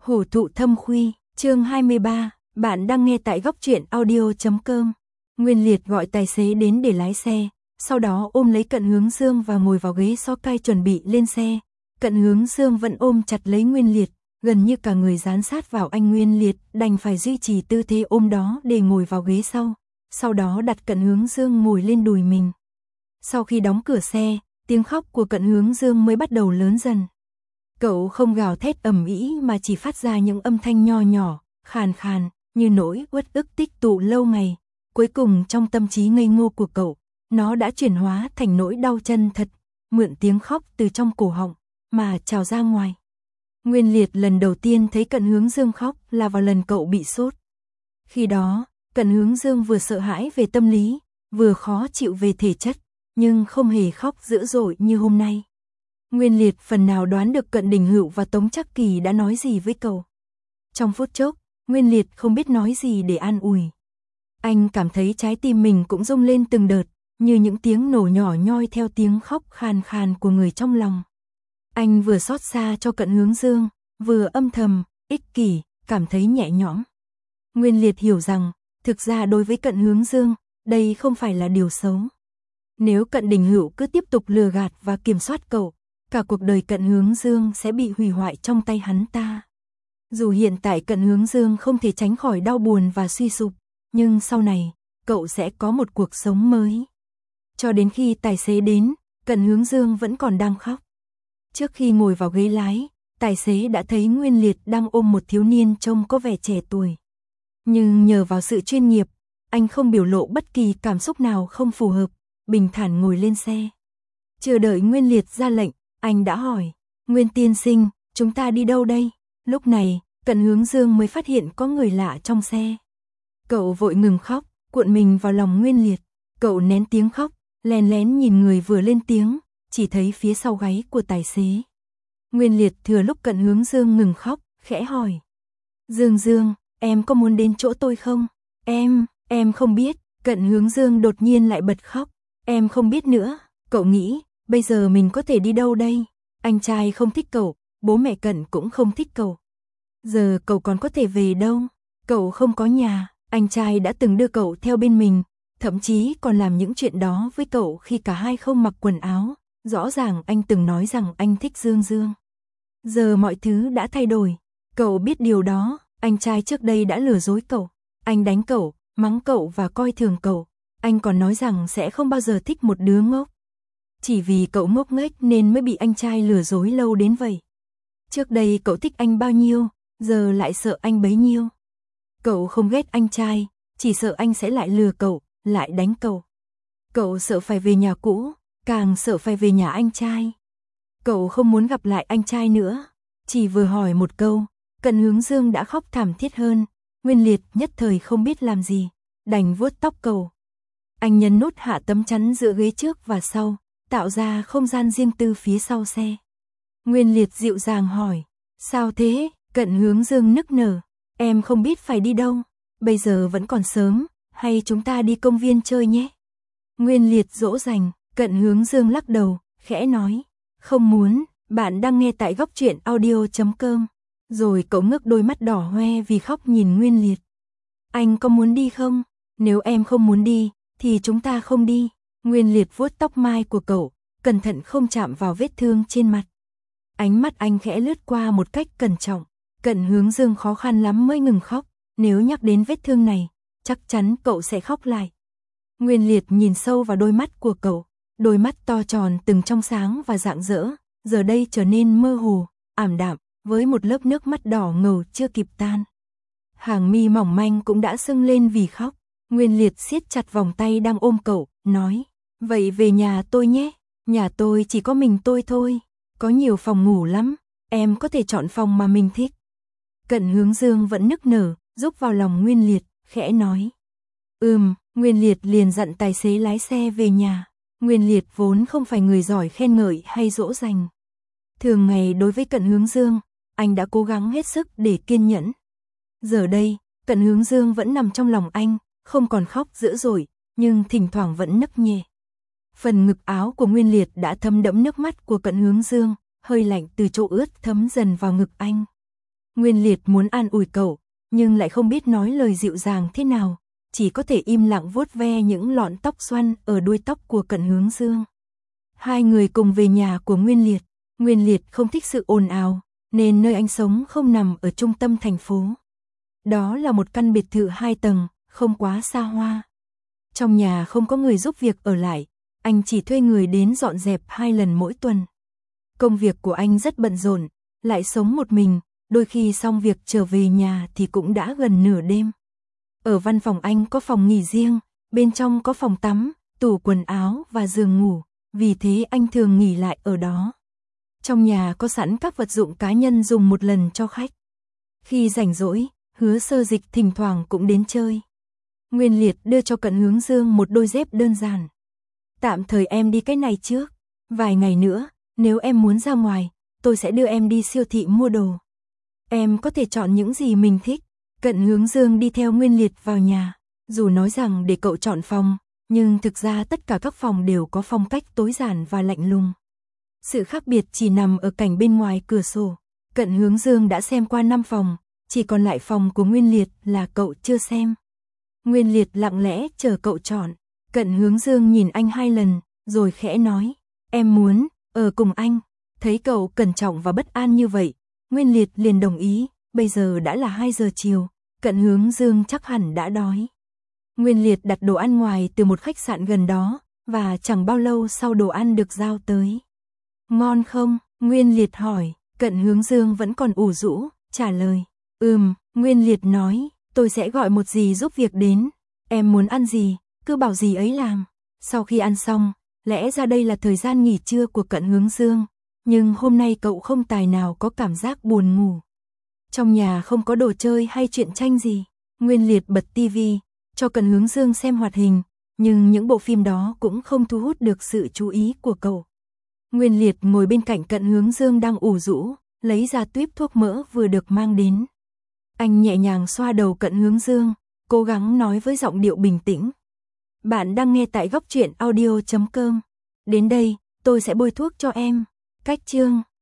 Hổ thụ thâm khuy, chương 23, bạn đang nghe tại góc truyện audio.com. Nguyên Liệt gọi tài xế đến để lái xe, sau đó ôm lấy Cận Hướng Dương và ngồi vào ghế so cai chuẩn bị lên xe. Cận Hướng Dương vẫn ôm chặt lấy Nguyên Liệt, gần như cả người dán sát vào anh. Nguyên Liệt đành phải duy trì tư thế ôm đó để ngồi vào ghế sau đó đặt Cận Hướng Dương ngồi lên đùi mình. Sau khi đóng cửa xe, tiếng khóc của Cận Hướng Dương mới bắt đầu lớn dần. Cậu không gào thét ầm ĩ mà chỉ phát ra những âm thanh nho nhỏ, khàn khàn, như nỗi uất ức tích tụ lâu ngày. Cuối cùng trong tâm trí ngây ngô của cậu, nó đã chuyển hóa thành nỗi đau chân thật, mượn tiếng khóc từ trong cổ họng, mà trào ra ngoài. Nguyên Liệt lần đầu tiên thấy Cận Hướng Dương khóc là vào lần cậu bị sốt. Khi đó, Cận Hướng Dương vừa sợ hãi về tâm lý, vừa khó chịu về thể chất, nhưng không hề khóc dữ dội như hôm nay. Nguyên Liệt phần nào đoán được Cận Đình Hựu và Tống Trắc Kỳ đã nói gì với cậu. Trong phút chốc, Nguyên Liệt không biết nói gì để an ủi. Anh cảm thấy trái tim mình cũng rung lên từng đợt, như những tiếng nổ nhỏ nhoi theo tiếng khóc khàn khàn của người trong lòng. Anh vừa xót xa cho Cận Hướng Dương, vừa âm thầm, ích kỷ, cảm thấy nhẹ nhõm. Nguyên Liệt hiểu rằng, thực ra đối với Cận Hướng Dương, đây không phải là điều xấu. Nếu Cận Đình Hựu cứ tiếp tục lừa gạt và kiểm soát cậu, cả cuộc đời Cận Hướng Dương sẽ bị hủy hoại trong tay hắn ta. Dù hiện tại Cận Hướng Dương không thể tránh khỏi đau buồn và suy sụp, nhưng sau này, cậu sẽ có một cuộc sống mới. Cho đến khi tài xế đến, Cận Hướng Dương vẫn còn đang khóc. Trước khi ngồi vào ghế lái, tài xế đã thấy Nguyên Liệt đang ôm một thiếu niên trông có vẻ trẻ tuổi. Nhưng nhờ vào sự chuyên nghiệp, anh không biểu lộ bất kỳ cảm xúc nào không phù hợp, bình thản ngồi lên xe. Chưa đợi Nguyên Liệt ra lệnh, anh đã hỏi, Nguyên tiên sinh, chúng ta đi đâu đây? Lúc này, Cận Hướng Dương mới phát hiện có người lạ trong xe. Cậu vội ngừng khóc, cuộn mình vào lòng Nguyên Liệt. Cậu nén tiếng khóc, lén lén nhìn người vừa lên tiếng, chỉ thấy phía sau gáy của tài xế. Nguyên Liệt thừa lúc Cận Hướng Dương ngừng khóc, khẽ hỏi. Dương Dương, em có muốn đến chỗ tôi không? Em không biết. Cận Hướng Dương đột nhiên lại bật khóc. Em không biết nữa. Cậu nghĩ, bây giờ mình có thể đi đâu đây? Anh trai không thích cậu, bố mẹ Cận cũng không thích cậu. Giờ cậu còn có thể về đâu? Cậu không có nhà, anh trai đã từng đưa cậu theo bên mình, thậm chí còn làm những chuyện đó với cậu khi cả hai không mặc quần áo. Rõ ràng anh từng nói rằng anh thích Dương Dương. Giờ mọi thứ đã thay đổi. Cậu biết điều đó, anh trai trước đây đã lừa dối cậu. Anh đánh cậu, mắng cậu và coi thường cậu. Anh còn nói rằng sẽ không bao giờ thích một đứa ngốc. Chỉ vì cậu ngốc nghếch nên mới bị anh trai lừa dối lâu đến vậy. Trước đây cậu thích anh bao nhiêu, giờ lại sợ anh bấy nhiêu. Cậu không ghét anh trai, chỉ sợ anh sẽ lại lừa cậu, lại đánh cậu. Cậu sợ phải về nhà cũ, càng sợ phải về nhà anh trai. Cậu không muốn gặp lại anh trai nữa. Chỉ vừa hỏi một câu, Cận Hướng Dương đã khóc thảm thiết hơn. Nguyên Liệt nhất thời không biết làm gì, đành vuốt tóc cậu. Anh nhấn nút hạ tấm chắn giữa ghế trước và sau, tạo ra không gian riêng tư phía sau xe. Nguyên Liệt dịu dàng hỏi, sao thế? Cận Hướng Dương nức nở, em không biết phải đi đâu, bây giờ vẫn còn sớm, hay chúng ta đi công viên chơi nhé? Nguyên Liệt dỗ dành. Cận Hướng Dương lắc đầu, khẽ nói, không muốn. Bạn đang nghe tại góc truyện audio.com. Rồi cậu ngước đôi mắt đỏ hoe vì khóc nhìn Nguyên Liệt. Anh có muốn đi không? Nếu em không muốn đi, thì chúng ta không đi. Nguyên Liệt vuốt tóc mai của cậu, cẩn thận không chạm vào vết thương trên mặt. Ánh mắt anh khẽ lướt qua một cách cẩn trọng. Cận Hướng Dương khó khăn lắm mới ngừng khóc. Nếu nhắc đến vết thương này, chắc chắn cậu sẽ khóc lại. Nguyên Liệt nhìn sâu vào đôi mắt của cậu. Đôi mắt to tròn từng trong sáng và rạng rỡ, giờ đây trở nên mơ hồ, ảm đạm, với một lớp nước mắt đỏ ngầu chưa kịp tan. Hàng mi mỏng manh cũng đã sưng lên vì khóc. Nguyên Liệt siết chặt vòng tay đang ôm cậu, nói, vậy về nhà tôi nhé, nhà tôi chỉ có mình tôi thôi, có nhiều phòng ngủ lắm, em có thể chọn phòng mà mình thích. Cận Hướng Dương vẫn nức nở, rúc vào lòng Nguyên Liệt, khẽ nói. Nguyên Liệt liền dặn tài xế lái xe về nhà. Nguyên Liệt vốn không phải người giỏi khen ngợi hay dỗ dành. Thường ngày đối với Cận Hướng Dương, anh đã cố gắng hết sức để kiên nhẫn. Giờ đây, Cận Hướng Dương vẫn nằm trong lòng anh, không còn khóc dữ dội, nhưng thỉnh thoảng vẫn nấc nhẹ. Phần ngực áo của Nguyên Liệt đã thấm đẫm nước mắt của Cận Hướng Dương, hơi lạnh từ chỗ ướt thấm dần vào ngực anh. Nguyên Liệt muốn an ủi cậu, nhưng lại không biết nói lời dịu dàng thế nào, chỉ có thể im lặng vuốt ve những lọn tóc xoăn ở đuôi tóc của Cận Hướng Dương. Hai người cùng về nhà của Nguyên Liệt. Nguyên Liệt không thích sự ồn ào, nên nơi anh sống không nằm ở trung tâm thành phố. Đó là một căn biệt thự 2 tầng, không quá xa hoa. Trong nhà không có người giúp việc ở lại, anh chỉ thuê người đến dọn dẹp 2 lần mỗi tuần. Công việc của anh rất bận rộn, lại sống một mình, đôi khi xong việc trở về nhà thì cũng đã gần nửa đêm. Ở văn phòng anh có phòng nghỉ riêng, bên trong có phòng tắm, tủ quần áo và giường ngủ, vì thế anh thường nghỉ lại ở đó. Trong nhà có sẵn các vật dụng cá nhân dùng một lần cho khách. Khi rảnh rỗi, Hứa Sơ Dịch thỉnh thoảng cũng đến chơi. Nguyên Liệt đưa cho Cận Hướng Dương một đôi dép đơn giản. Tạm thời em đi cái này trước, vài ngày nữa, nếu em muốn ra ngoài, tôi sẽ đưa em đi siêu thị mua đồ. Em có thể chọn những gì mình thích. Cận Hướng Dương đi theo Nguyên Liệt vào nhà, dù nói rằng để cậu chọn phòng, nhưng thực ra tất cả các phòng đều có phong cách tối giản và lạnh lùng. Sự khác biệt chỉ nằm ở cảnh bên ngoài cửa sổ. Cận Hướng Dương đã xem qua 5 phòng, chỉ còn lại phòng của Nguyên Liệt là cậu chưa xem. Nguyên Liệt lặng lẽ chờ cậu chọn. Cận Hướng Dương nhìn anh 2 lần, rồi khẽ nói, em muốn ở cùng anh. Thấy cậu cẩn trọng và bất an như vậy, Nguyên Liệt liền đồng ý. Bây giờ đã là 2 giờ chiều, Cận Hướng Dương chắc hẳn đã đói. Nguyên Liệt đặt đồ ăn ngoài từ một khách sạn gần đó, và chẳng bao lâu sau đồ ăn được giao tới. Ngon không? Nguyên Liệt hỏi. Cận Hướng Dương vẫn còn ủ rũ, trả lời. Nguyên Liệt nói, tôi sẽ gọi một dì giúp việc đến. Em muốn ăn gì, cứ bảo dì ấy làm. Sau khi ăn xong, lẽ ra đây là thời gian nghỉ trưa của Cận Hướng Dương, nhưng hôm nay cậu không tài nào có cảm giác buồn ngủ. Trong nhà không có đồ chơi hay truyện tranh gì. Nguyên Liệt bật tivi, cho Cận Hướng Dương xem hoạt hình, nhưng những bộ phim đó cũng không thu hút được sự chú ý của cậu. Nguyên Liệt ngồi bên cạnh Cận Hướng Dương đang ủ rũ, lấy ra tuýp thuốc mỡ vừa được mang đến. Anh nhẹ nhàng xoa đầu Cận Hướng Dương, cố gắng nói với giọng điệu bình tĩnh. Bạn đang nghe tại góc truyện audio.com. Đến đây, tôi sẽ bôi thuốc cho em. Cách chương